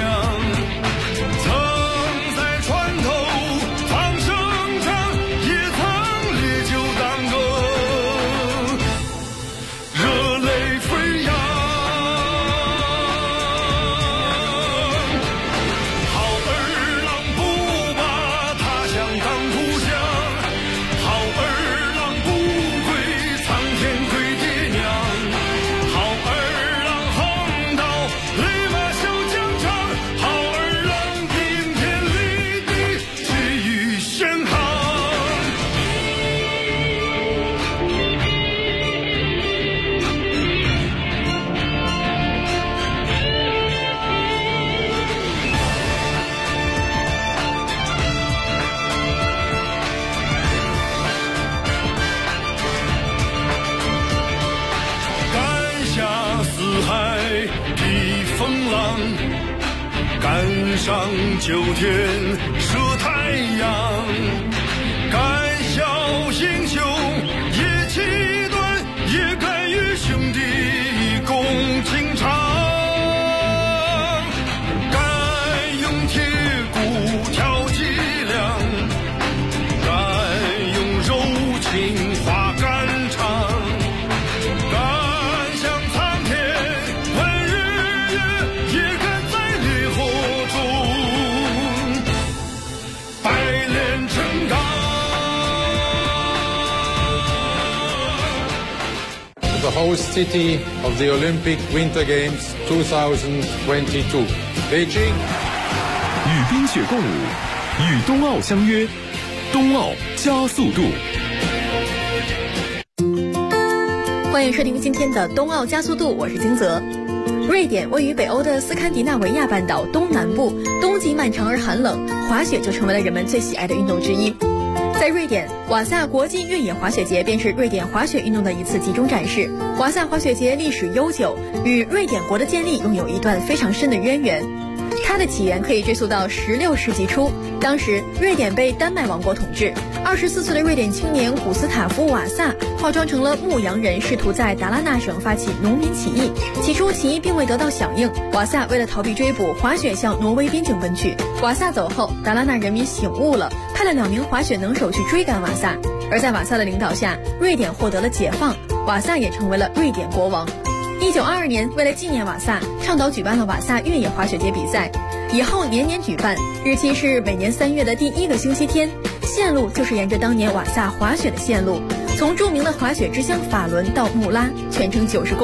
赶上9天射太阳，敢笑英雄也气短，也敢与兄弟共情长，敢用铁骨挑脊梁，敢用柔情画肝肠，敢向苍天问日月，也敢在烈火百炼成钢。 The host city of the Olympic Winter Games 2022, Beijing. 与冰雪共舞，与冬奥相约，冬奥加速度。 欢迎收听今天的冬奥加速度，我是金泽。瑞典位于北欧的斯堪的纳维亚半岛东南部，冬季漫长而寒冷，滑雪就成为了人们最喜爱的运动之一。在瑞典，瓦萨国际越野滑雪节便是瑞典滑雪运动的一次集中展示。瓦萨滑雪节历史悠久，与瑞典国的建立拥有一段非常深的渊源。它的起源可以追溯到16世纪初，当时瑞典被丹麦王国统治。24岁的瑞典青年古斯塔夫·瓦萨化妆成了牧羊人，试图在达拉纳省发起农民起义。起初起义并未得到响应，瓦萨为了逃避追捕，滑雪向挪威边境奔去。瓦萨走后，达拉纳人民醒悟了，派了2名滑雪能手去追赶瓦萨。而在瓦萨的领导下，瑞典获得了解放，瓦萨也成为了瑞典国王。1922年，为了纪念瓦萨，倡导举办了瓦萨越野滑雪节比赛，以后年年举办，日期是每年3月的第1个星期天。线路就是沿着当年瓦萨滑雪的线路，从著名的滑雪之乡法伦到穆拉，全程90公里，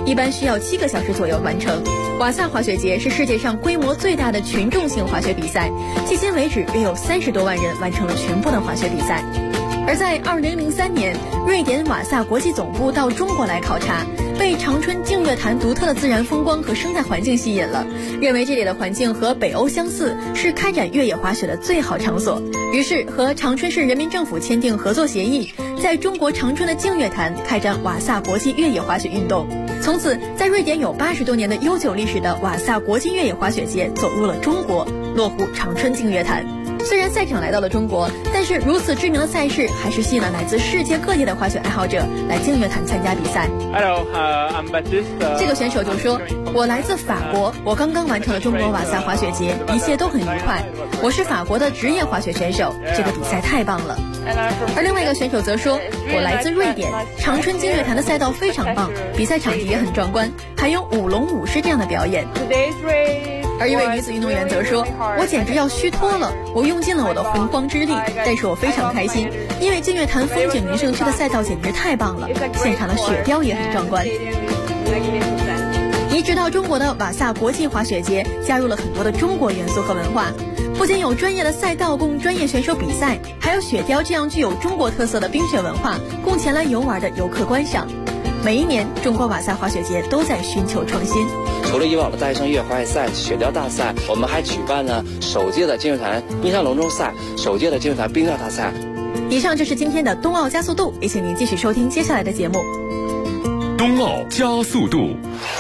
一般需要7个小时左右完成。瓦萨滑雪节是世界上规模最大的群众性滑雪比赛，迄今为止约有30多万人完成了全部的滑雪比赛。而在2003年，瑞典瓦萨国际总部到中国来考察，被长春净月潭独特的自然风光和生态环境吸引了，认为这里的环境和北欧相似，是开展越野滑雪的最好场所。于是和长春市人民政府签订合作协议，在中国长春的净月潭开展瓦萨国际越野滑雪运动。从此，在瑞典有80多年的悠久历史的瓦萨国际越野滑雪节走入了中国，落户长春净月潭。虽然赛场来到了中国，但是如此知名的赛事还是吸引了来自世界各地的滑雪爱好者来净月潭参加比赛。 Hello, I'm Baptiste. 这个选手就说：“我来自法国，我刚刚完成了中国瓦萨滑雪节，一切都很愉快。我是法国的职业滑雪选手，这个比赛太棒了。”而另外一个选手则说：“我来自瑞典，长春净月潭的赛道非常棒，比赛场地也很壮观，还有舞龙舞狮这样的表演。”而一位女子运动员则说：“我简直要虚脱了，我用尽了我的洪荒之力，但是我非常开心，因为净月潭风景名胜区的赛道简直太棒了，现场的雪雕也很壮观。”移植到中国的瓦萨国际滑雪节加入了很多的中国元素和文化，不仅有专业的赛道供专业选手比赛，还有雪雕这样具有中国特色的冰雪文化供前来游玩的游客观赏。每一年，中国瓦萨滑雪节都在寻求创新。 除了以往的大学生越野滑雪赛、雪雕大赛，我们还举办了首届的净月潭冰上龙舟赛、首届的净月潭冰钓大赛。 以上就是今天的冬奥加速度，也请您继续收听接下来的节目。 冬奥加速度。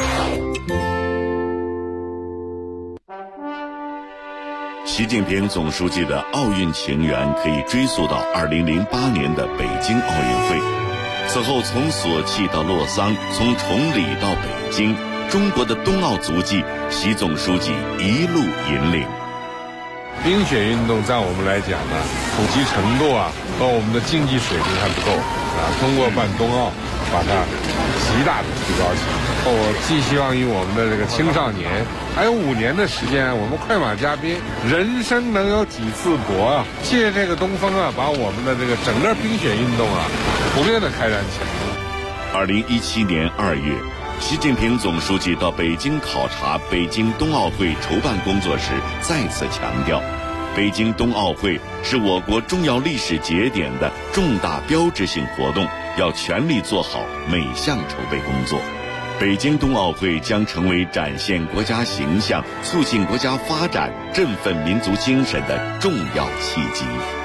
习近平总书记的奥运情缘可以追溯到2008年的北京奥运会。此后从索契到洛桑，从崇礼到北京，中国的冬奥足迹，习总书记一路引领。 冰雪运动在我们来讲呢，普及程度和我们的竞技水平还不够通过办冬奥，把它极大的提高起来。我寄希望于我们的这个青少年，还有5年的时间，我们快马加鞭，人生能有几次搏借这个东风把我们的这个整个冰雪运动普遍的开展起来。 2017年2月，习近平总书记到北京考察北京冬奥会筹办工作时，再次强调，北京冬奥会是我国重要历史节点的重大标志性活动，要全力做好每项筹备工作。北京冬奥会将成为展现国家形象、促进国家发展、振奋民族精神的重要契机。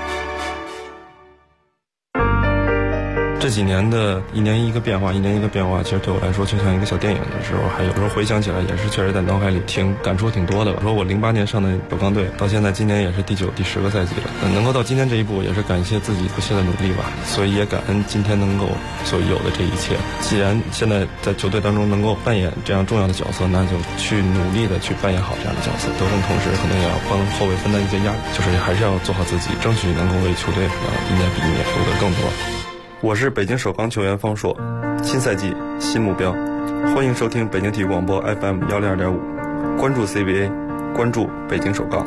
这几年的一年一个变化，其实对我来说就像一个小电影的时候，还有时候回想起来，也是确实在脑海里感触挺多的吧。说我08年上的首钢队，到现在今年也是第9、第10个赛季了，能够到今天这一步，也是感谢自己不懈的努力吧。所以也感恩今天能够所有的这一切。既然现在在球队当中能够扮演这样重要的角色，那就去努力的去扮演好这样的角色。得胜同时，可能也要帮后卫分担一些压力，就是还是要做好自己，争取能够为球队一年比一年收得更多。我是北京首钢球员方硕，新赛季新目标，欢迎收听北京体育广播 FM 102.5，关注 CBA， 关注北京首钢。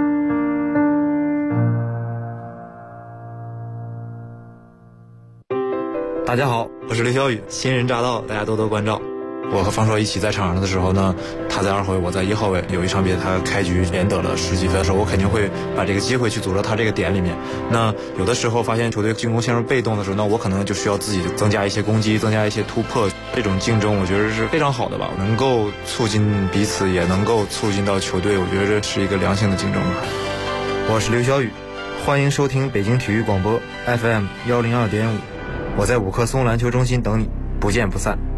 大家好，我是刘晓宇，新人乍到，大家多多关照。我和方硕一起在场上的时候呢，他在2号位，我在1号位。有一场比赛他开局连得了10几分的时候，我肯定会把这个机会去组织他这个点里面。那有的时候发现球队进攻陷入被动的时候，那我可能就需要自己增加一些攻击，增加一些突破。这种竞争我觉得是非常好的吧，能够促进彼此，也能够促进到球队，我觉得这是一个良性的竞争吧。 我是刘晓宇，欢迎收听北京体育广播 FM 102.5，我在5棵松篮球中心等你，不见不散。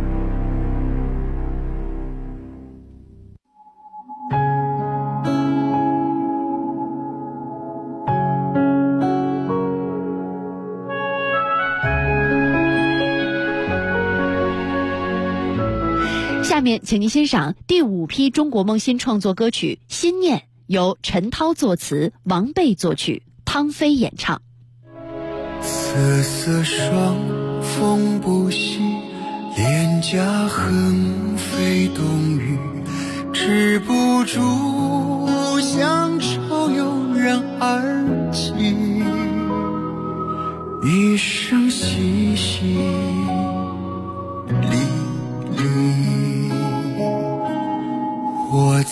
下面请您欣赏第5批中国梦新创作歌曲《心念》，由陈涛作词，王贝作曲，汤飞演唱。 瑟瑟双风不息，脸颊横飞冬雨，止不住乡愁油然而起，一声淅淅沥沥。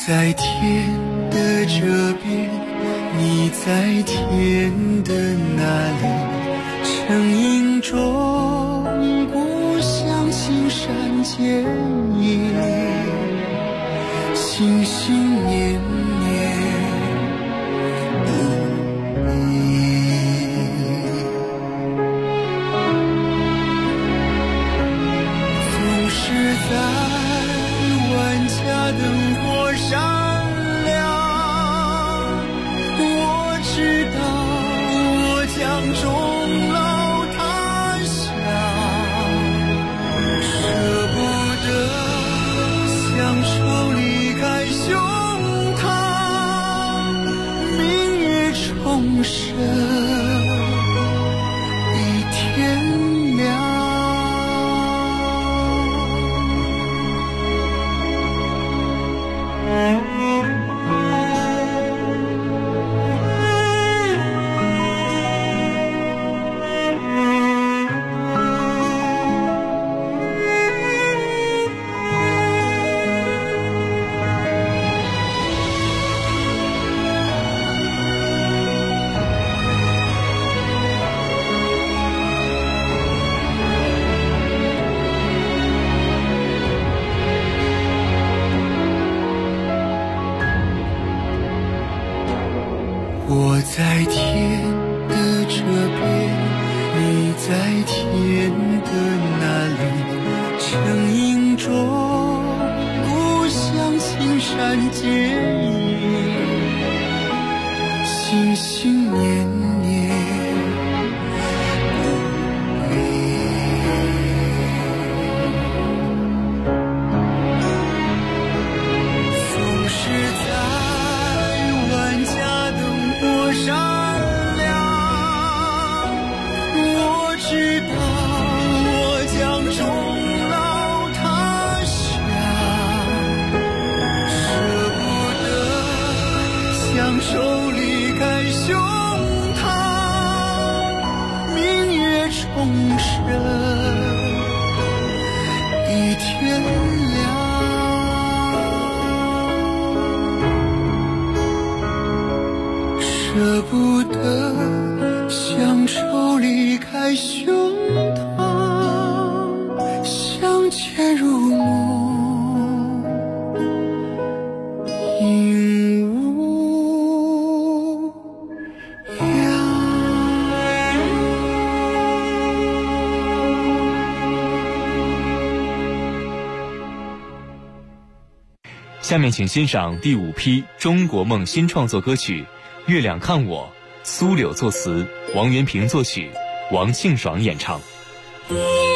在天的这边，你在天的那里，成影中故乡青山见影，心心念念不已，总是在万家灯火闪亮，我知道我将终老他乡，舍不得相守离开胸膛，明月重生一天亮。我在天的这边，你在天的那里，成影中故乡青山见影，心心念念不离，总是在万家灯火闪亮，我知道我将终老他乡，舍不得相守离开胸膛，明月重生一天亮。舍不得相守离开胸膛，相见如梦应无恙。 下面请欣赏第5批中国梦新创作歌曲《月亮看我》，苏柳作词，王元平作曲，王庆爽演唱。 夜